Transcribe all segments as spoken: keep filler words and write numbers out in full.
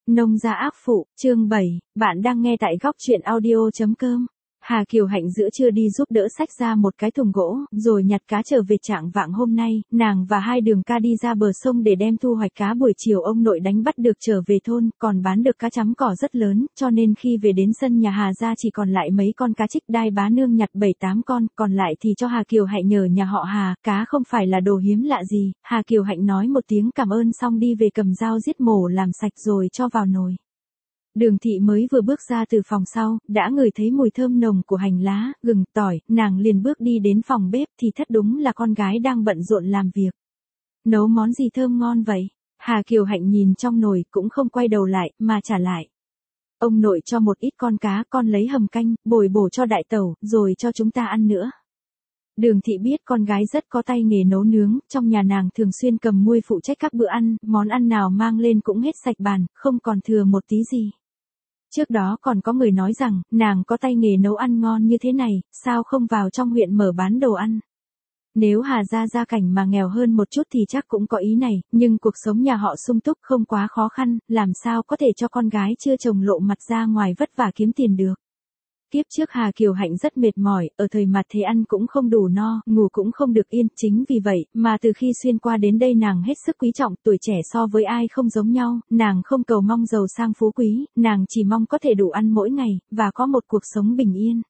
Nông gia ác phụ, chương bảy, bạn đang nghe tại góc truyện audio.com. Hà Kiều Hạnh giữa trưa đi giúp đỡ xách ra một cái thùng gỗ, rồi nhặt cá trở về trạng vạng hôm nay, nàng và hai Đường ca đi ra bờ sông để đem thu hoạch cá buổi chiều ông nội đánh bắt được trở về thôn, còn bán được cá chấm cỏ rất lớn, cho nên khi về đến sân nhà Hà gia chỉ còn lại mấy con cá trích đai bá nương nhặt bảy tám con, còn lại thì cho Hà Kiều Hạnh nhờ nhà họ Hà, cá không phải là đồ hiếm lạ gì. Hà Kiều Hạnh nói một tiếng cảm ơn xong đi về cầm dao giết mổ làm sạch rồi cho vào nồi. Đường thị mới vừa bước ra từ phòng sau, đã ngửi thấy mùi thơm nồng của hành lá, gừng, tỏi, nàng liền bước đi đến phòng bếp thì thất đúng là con gái đang bận rộn làm việc. Nấu món gì thơm ngon vậy? Hà Kiều Hạnh nhìn trong nồi cũng không quay đầu lại, mà trả lại. Ông nội cho một ít con cá, con lấy hầm canh, bồi bổ cho đại tẩu, rồi cho chúng ta ăn nữa. Đường thị biết con gái rất có tay nghề nấu nướng, trong nhà nàng thường xuyên cầm muôi phụ trách các bữa ăn, món ăn nào mang lên cũng hết sạch bàn, không còn thừa một tí gì. Trước đó còn có người nói rằng, nàng có tay nghề nấu ăn ngon như thế này, sao không vào trong huyện mở bán đồ ăn. Nếu Hà gia gia cảnh mà nghèo hơn một chút thì chắc cũng có ý này, nhưng cuộc sống nhà họ sung túc không quá khó khăn, làm sao có thể cho con gái chưa chồng lộ mặt ra ngoài vất vả kiếm tiền được. Kiếp trước Hà Kiều Hạnh rất mệt mỏi, ở thời mặt thế ăn cũng không đủ no, ngủ cũng không được yên, chính vì vậy, mà từ khi xuyên qua đến đây nàng hết sức quý trọng, tuổi trẻ so với ai không giống nhau, nàng không cầu mong giàu sang phú quý, nàng chỉ mong có thể đủ ăn mỗi ngày, và có một cuộc sống bình yên.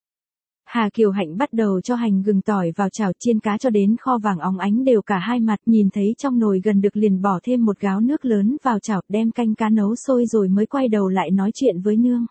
Hà Kiều Hạnh bắt đầu cho hành gừng tỏi vào chảo chiên cá cho đến kho vàng óng ánh đều cả hai mặt, nhìn thấy trong nồi gần được liền bỏ thêm một gáo nước lớn vào chảo, đem canh cá nấu sôi rồi mới quay đầu lại nói chuyện với nương.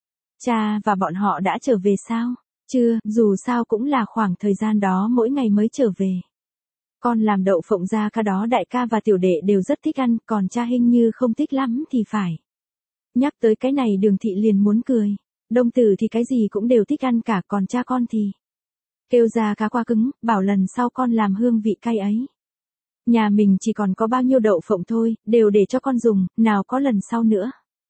Cha và bọn họ đã trở về sao? Chưa, dù sao cũng là khoảng thời gian đó mỗi ngày mới trở về. Con làm đậu phộng ra cá đó đại ca và tiểu đệ đều rất thích ăn, còn cha hình như không thích lắm thì phải. Nhắc tới cái này Đường thị liền muốn cười. Đông tử thì cái gì cũng đều thích ăn cả, còn cha con thì kêu ra cá qua cứng, bảo lần sau con làm hương vị cay ấy. Nhà mình chỉ còn có bao nhiêu đậu phộng thôi, đều để cho con dùng, nào có lần sau nữa.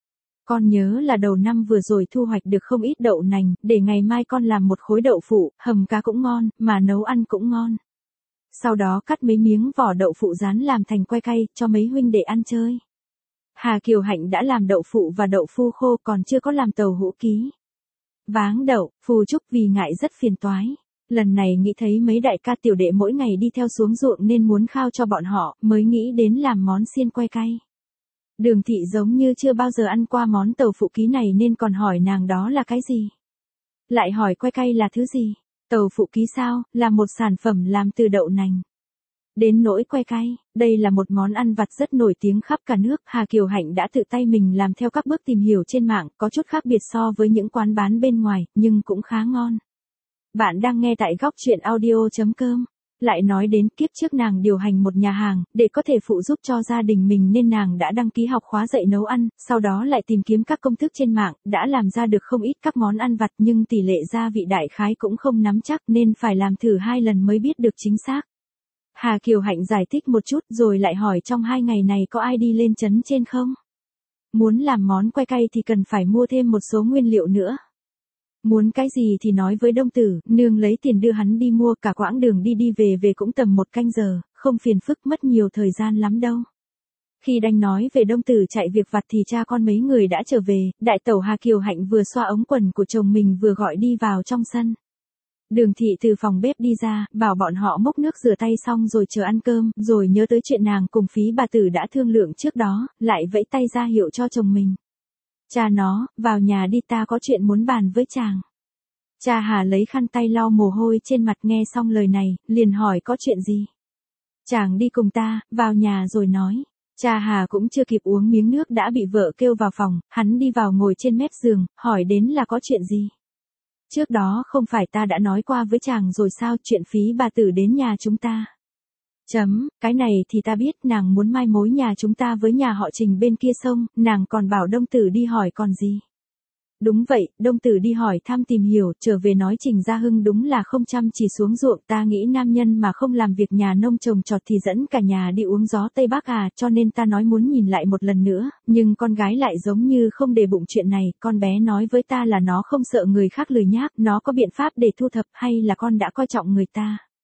Con nhớ là đầu năm vừa rồi thu hoạch được không ít đậu nành, để ngày mai con làm một khối đậu phụ, hầm cá cũng ngon, mà nấu ăn cũng ngon. Sau đó cắt mấy miếng vỏ đậu phụ rán làm thành que cay, cho mấy huynh để ăn chơi. Hà Kiều Hạnh đã làm đậu phụ và đậu phu khô, còn chưa có làm tàu hũ ký. Váng đậu, phù trúc vì ngại rất phiền toái. Lần này nghĩ thấy mấy đại ca tiểu đệ mỗi ngày đi theo xuống ruộng nên muốn khao cho bọn họ, mới nghĩ đến làm món xiên que cay. Đường thị giống như chưa bao giờ ăn qua món tàu phụ ký này nên còn hỏi nàng đó là cái gì. Lại hỏi que cay là thứ gì. Tàu phụ ký sao, là một sản phẩm làm từ đậu nành. Đến nỗi que cay, đây là một món ăn vặt rất nổi tiếng khắp cả nước. Hà Kiều Hạnh đã tự tay mình làm theo các bước tìm hiểu trên mạng, có chút khác biệt so với những quán bán bên ngoài, nhưng cũng khá ngon. Bạn đang nghe tại góc truyện audio.com. Lại nói đến kiếp trước nàng điều hành một nhà hàng, để có thể phụ giúp cho gia đình mình nên nàng đã đăng ký học khóa dạy nấu ăn, sau đó lại tìm kiếm các công thức trên mạng, đã làm ra được không ít các món ăn vặt nhưng tỷ lệ gia vị đại khái cũng không nắm chắc nên phải làm thử hai lần mới biết được chính xác. Hà Kiều Hạnh giải thích một chút rồi lại hỏi trong hai ngày này có ai đi lên trấn trên không? Muốn làm món que cay thì cần phải mua thêm một số nguyên liệu nữa. Muốn cái gì thì nói với Đông tử, nương lấy tiền đưa hắn đi mua, cả quãng đường đi đi về về cũng tầm một canh giờ, không phiền phức mất nhiều thời gian lắm đâu. Khi đành nói về Đông tử chạy việc vặt thì cha con mấy người đã trở về, đại tẩu Hà Kiều Hạnh vừa xoa ống quần của chồng mình vừa gọi đi vào trong sân. Đường thị từ phòng bếp đi ra, bảo bọn họ múc nước rửa tay xong rồi chờ ăn cơm, rồi nhớ tới chuyện nàng cùng Phí bà tử đã thương lượng trước đó, lại vẫy tay ra hiệu cho chồng mình. Cha nó, vào nhà đi, ta có chuyện muốn bàn với chàng. Cha Hà lấy khăn tay lau mồ hôi trên mặt, nghe xong lời này, liền hỏi có chuyện gì. Chàng đi cùng ta, vào nhà rồi nói. Cha Hà cũng chưa kịp uống miếng nước đã bị vợ kêu vào phòng, hắn đi vào ngồi trên mép giường, hỏi đến là có chuyện gì. Trước đó không phải ta đã nói qua với chàng rồi sao, chuyện Phí bà tử đến nhà chúng ta. Chấm, cái này thì ta biết, nàng muốn mai mối nhà chúng ta với nhà họ Trình bên kia sông, nàng còn bảo Đông tử đi hỏi còn gì. Đúng vậy, Đông tử đi hỏi thăm tìm hiểu, trở về nói Trình Gia Hưng đúng là không chăm chỉ xuống ruộng, ta nghĩ nam nhân mà không làm việc nhà nông trồng trọt thì dẫn cả nhà đi uống gió Tây Bắc à, cho nên ta nói muốn nhìn lại một lần nữa, nhưng con gái lại giống như không để bụng chuyện này, con bé nói với ta là nó không sợ người khác lười nhác, nó có biện pháp để thu thập, hay là con đã coi trọng người ta.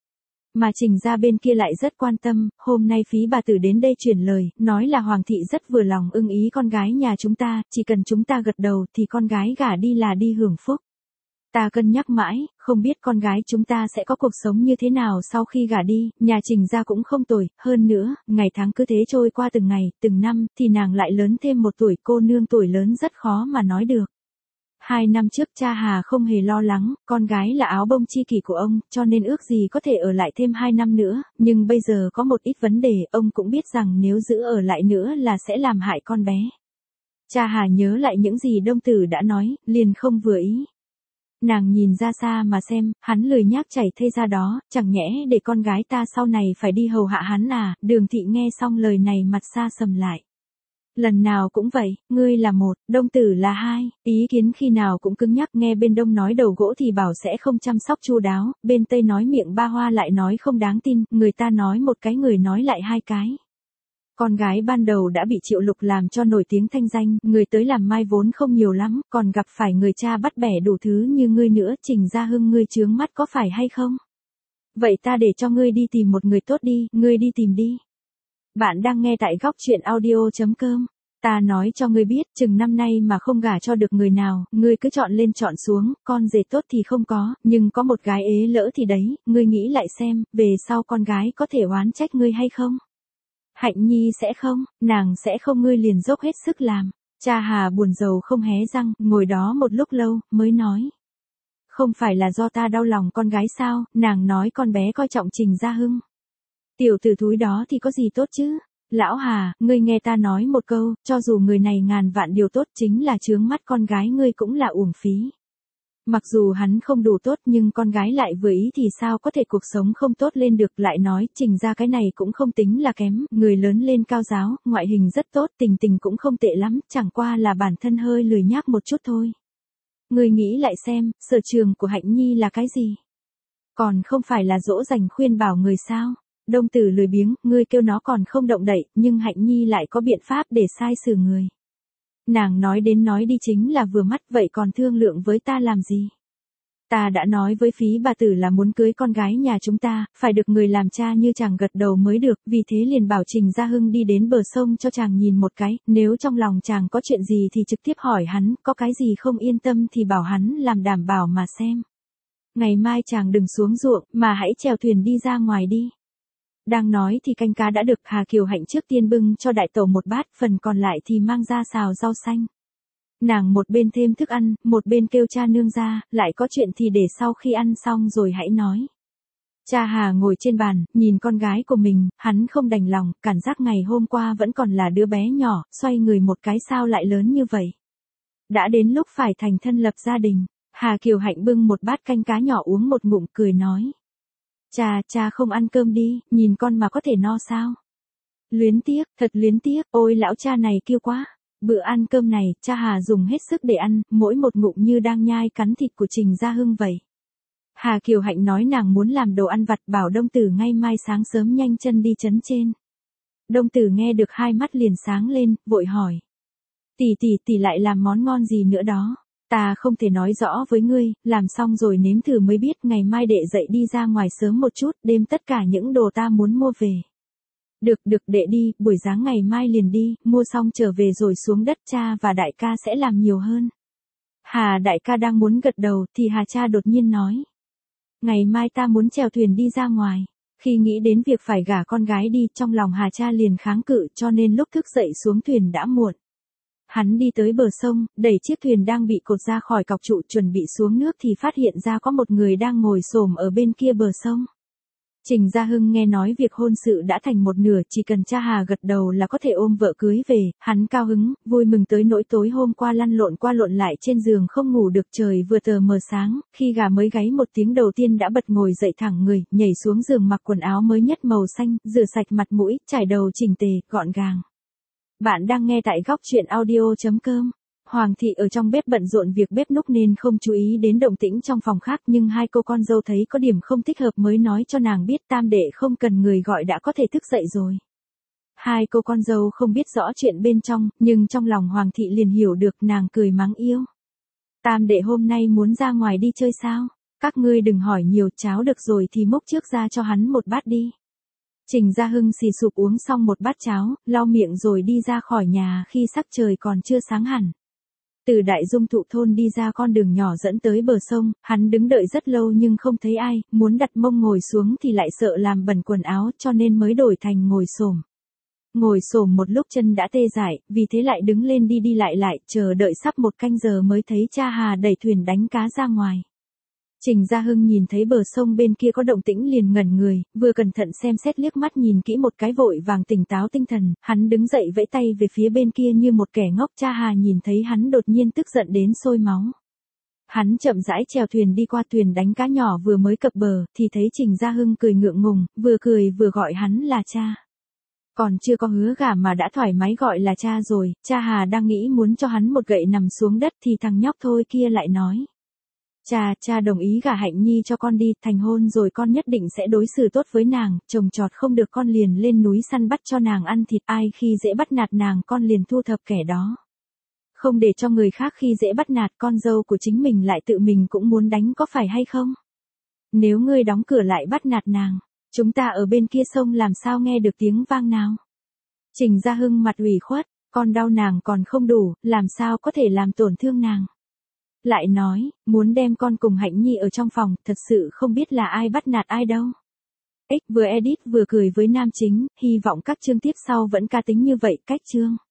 Mà Trình gia bên kia lại rất quan tâm, hôm nay Phí bà tử đến đây truyền lời, nói là Hoàng thị rất vừa lòng ưng ý con gái nhà chúng ta, chỉ cần chúng ta gật đầu thì con gái gả đi là đi hưởng phúc. Ta cân nhắc mãi, không biết con gái chúng ta sẽ có cuộc sống như thế nào sau khi gả đi, nhà Trình gia cũng không tồi, hơn nữa, ngày tháng cứ thế trôi qua từng ngày, từng năm, thì nàng lại lớn thêm một tuổi, cô nương tuổi lớn rất khó mà nói được. Hai năm trước cha Hà không hề lo lắng, con gái là áo bông chi kỷ của ông, cho nên ước gì có thể ở lại thêm hai năm nữa, nhưng bây giờ có một ít vấn đề, ông cũng biết rằng nếu giữ ở lại nữa là sẽ làm hại con bé. Cha Hà nhớ lại những gì Đông Tử đã nói, liền không vừa ý. Nàng nhìn ra xa mà xem, hắn lười nhác chảy thây ra đó, chẳng nhẽ để con gái ta sau này phải đi hầu hạ hắn à, Đường thị nghe xong lời này mặt xa sầm lại. Lần nào cũng vậy, ngươi là một, Đông Tử là hai, ý kiến khi nào cũng cứng nhắc, nghe bên Đông nói đầu gỗ thì bảo sẽ không chăm sóc chu đáo, bên Tây nói miệng ba hoa lại nói không đáng tin, người ta nói một cái người nói lại hai cái. Con gái ban đầu đã bị Triệu Lục làm cho nổi tiếng thanh danh, người tới làm mai vốn không nhiều lắm, còn gặp phải người cha bắt bẻ đủ thứ như ngươi nữa, Trình Gia Hưng ngươi chướng mắt có phải hay không? Vậy ta để cho ngươi đi tìm một người tốt đi, ngươi đi tìm đi. Bạn đang nghe tại góc truyện audio chấm com. Ta nói cho ngươi biết, chừng năm nay mà không gả cho được người nào, ngươi cứ chọn lên chọn xuống, con rể tốt thì không có, nhưng có một gái ế lỡ thì đấy, ngươi nghĩ lại xem, về sau con gái có thể oán trách ngươi hay không? Hạnh Nhi sẽ không, nàng sẽ không, ngươi liền dốc hết sức làm. Cha Hà buồn rầu không hé răng, ngồi đó một lúc lâu, mới nói. Không phải là do ta đau lòng con gái sao, nàng nói con bé coi trọng Trình Gia Hưng. Tiểu tử thúi đó thì có gì tốt chứ? Lão Hà, ngươi nghe ta nói một câu, cho dù người này ngàn vạn điều tốt chính là chướng mắt con gái ngươi cũng là uổng phí. Mặc dù hắn không đủ tốt nhưng con gái lại vừa ý thì sao có thể cuộc sống không tốt lên được, lại nói Trình ra cái này cũng không tính là kém, người lớn lên cao giáo, ngoại hình rất tốt, tình tình cũng không tệ lắm, chẳng qua là bản thân hơi lười nhác một chút thôi. Ngươi nghĩ lại xem, sở trường của Hạnh Nhi là cái gì? Còn không phải là dỗ dành khuyên bảo người sao? Đông Tử lười biếng, ngươi kêu nó còn không động đậy, nhưng Hạnh Nhi lại có biện pháp để sai xử người. Nàng nói đến nói đi chính là vừa mắt, vậy còn thương lượng với ta làm gì? Ta đã nói với Phí bà tử là muốn cưới con gái nhà chúng ta, phải được người làm cha như chàng gật đầu mới được, vì thế liền bảo Trình Gia Hưng đi đến bờ sông cho chàng nhìn một cái, nếu trong lòng chàng có chuyện gì thì trực tiếp hỏi hắn, có cái gì không yên tâm thì bảo hắn làm đảm bảo mà xem. Ngày mai chàng đừng xuống ruộng, mà hãy chèo thuyền đi ra ngoài đi. Đang nói thì canh cá đã được Hà Kiều Hạnh trước tiên bưng cho đại tẩu một bát, phần còn lại thì mang ra xào rau xanh. Nàng một bên thêm thức ăn, một bên kêu cha nương ra, lại có chuyện thì để sau khi ăn xong rồi hãy nói. Cha Hà ngồi trên bàn, nhìn con gái của mình, hắn không đành lòng, cảm giác ngày hôm qua vẫn còn là đứa bé nhỏ, xoay người một cái sao lại lớn như vậy. Đã đến lúc phải thành thân lập gia đình, Hà Kiều Hạnh bưng một bát canh cá nhỏ uống một ngụm cười nói. Cha, cha không ăn cơm đi, nhìn con mà có thể no sao? Luyến tiếc, thật luyến tiếc, ôi lão cha này kiêu quá. Bữa ăn cơm này, cha Hà dùng hết sức để ăn, mỗi một ngụm như đang nhai cắn thịt của Trình Gia Hưng vậy. Hà Kiều Hạnh nói nàng muốn làm đồ ăn vặt, bảo Đông Tử ngay mai sáng sớm nhanh chân đi trấn trên. Đông Tử nghe được hai mắt liền sáng lên, vội hỏi. Tỷ tỷ tỷ lại làm món ngon gì nữa đó? Ta không thể nói rõ với ngươi, làm xong rồi nếm thử mới biết, ngày mai đệ dậy đi ra ngoài sớm một chút, đem tất cả những đồ ta muốn mua về. Được được đệ đi, buổi sáng ngày mai liền đi, mua xong trở về rồi xuống đất, cha và đại ca sẽ làm nhiều hơn. Hà đại ca đang muốn gật đầu thì Hà cha đột nhiên nói. Ngày mai ta muốn chèo thuyền đi ra ngoài. Khi nghĩ đến việc phải gả con gái đi, trong lòng Hà cha liền kháng cự, cho nên lúc thức dậy xuống thuyền đã muộn. Hắn đi tới bờ sông, đẩy chiếc thuyền đang bị cột ra khỏi cọc trụ chuẩn bị xuống nước thì phát hiện ra có một người đang ngồi xổm ở bên kia bờ sông. Trình Gia Hưng nghe nói việc hôn sự đã thành một nửa, chỉ cần cha Hà gật đầu là có thể ôm vợ cưới về, hắn cao hứng, vui mừng tới nỗi tối hôm qua lăn lộn qua lộn lại trên giường không ngủ được, trời vừa tờ mờ sáng, khi gà mới gáy một tiếng đầu tiên đã bật ngồi dậy thẳng người, nhảy xuống giường mặc quần áo mới nhất màu xanh, rửa sạch mặt mũi, trải đầu chỉnh tề, gọn gàng. Bạn đang nghe tại góc truyện audio chấm com. Hoàng thị ở trong bếp bận rộn việc bếp núc nên không chú ý đến động tĩnh trong phòng khác, nhưng hai cô con dâu thấy có điểm không thích hợp mới nói cho nàng biết tam đệ không cần người gọi đã có thể thức dậy rồi. Hai cô con dâu không biết rõ chuyện bên trong, nhưng trong lòng Hoàng thị liền hiểu được, nàng cười mắng yêu. Tam đệ hôm nay muốn ra ngoài đi chơi sao? Các ngươi đừng hỏi nhiều, cháo được rồi thì múc trước ra cho hắn một bát đi. Trình Gia Hưng xì sụp uống xong một bát cháo, lau miệng rồi đi ra khỏi nhà khi sắc trời còn chưa sáng hẳn. Từ Đại Dung Thụ thôn đi ra con đường nhỏ dẫn tới bờ sông, hắn đứng đợi rất lâu nhưng không thấy ai, muốn đặt mông ngồi xuống thì lại sợ làm bẩn quần áo cho nên mới đổi thành ngồi xổm. Ngồi xổm một lúc chân đã tê dại, vì thế lại đứng lên đi đi lại lại, chờ đợi sắp một canh giờ mới thấy cha Hà đẩy thuyền đánh cá ra ngoài. Trình Gia Hưng nhìn thấy bờ sông bên kia có động tĩnh liền ngẩn người, vừa cẩn thận xem xét liếc mắt nhìn kỹ một cái vội vàng tỉnh táo tinh thần, hắn đứng dậy vẫy tay về phía bên kia như một kẻ ngốc. Cha Hà nhìn thấy hắn đột nhiên tức giận đến sôi máu. Hắn chậm rãi chèo thuyền đi qua, thuyền đánh cá nhỏ vừa mới cập bờ, thì thấy Trình Gia Hưng cười ngượng ngùng, vừa cười vừa gọi hắn là cha. Còn chưa có hứa gả mà đã thoải mái gọi là cha rồi, cha Hà đang nghĩ muốn cho hắn một gậy nằm xuống đất thì thằng nhóc thôi kia lại nói. Cha, cha đồng ý gả Hạnh Nhi cho con đi, thành hôn rồi con nhất định sẽ đối xử tốt với nàng, trồng trọt không được con liền lên núi săn bắt cho nàng ăn thịt, ai khi dễ bắt nạt nàng con liền thu thập kẻ đó. Không để cho người khác khi dễ bắt nạt, con dâu của chính mình lại tự mình cũng muốn đánh, có phải hay không? Nếu ngươi đóng cửa lại bắt nạt nàng, chúng ta ở bên kia sông làm sao nghe được tiếng vang nào? Trình Gia Hưng mặt ủy khuất, con đau nàng còn không đủ, làm sao có thể làm tổn thương nàng? Lại nói, muốn đem con cùng Hạnh Nhi ở trong phòng, thật sự không biết là ai bắt nạt ai đâu. X vừa edit vừa cười với nam chính, hy vọng các chương tiếp sau vẫn ca tính như vậy. Cách chương.